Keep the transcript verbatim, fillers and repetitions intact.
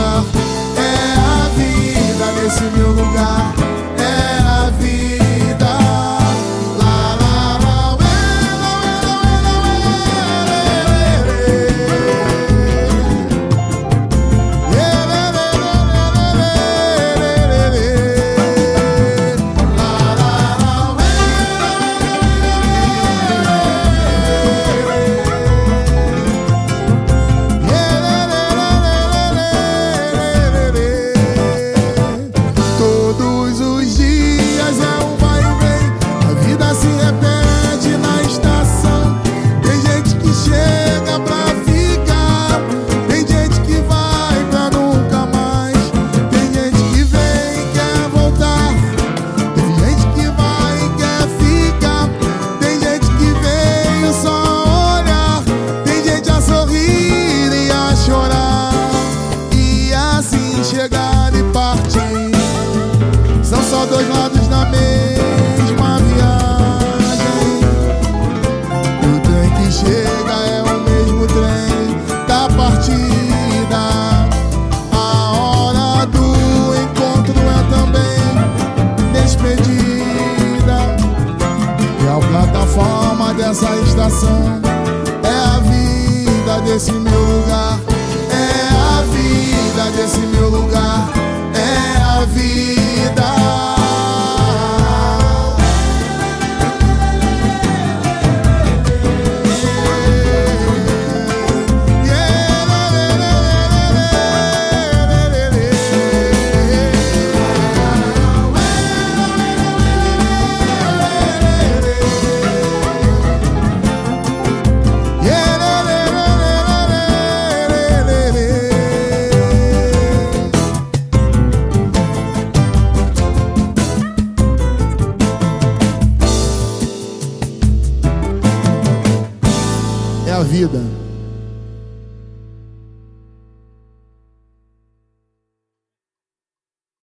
lugar. É a vida nesse meu lugar. É a vida. Lá, lá, lá, ué, lá, todos os dias é um vai e vem, a vida se repete na estação. Tem gente que chega pra ficar, tem gente que vai pra nunca mais. Tem gente que vem e quer voltar, tem gente que vai e quer ficar. Tem gente que veio só olhar, tem gente a sorrir e a chorar, e assim chegar e partir. São só dois lados da mesma viagem. O trem que chega é o mesmo trem da partida. A hora do encontro é também despedida. E a plataforma dessa estação é a vida desse meu lugar. É a vida desse meu lugar. É a vida. É a vida.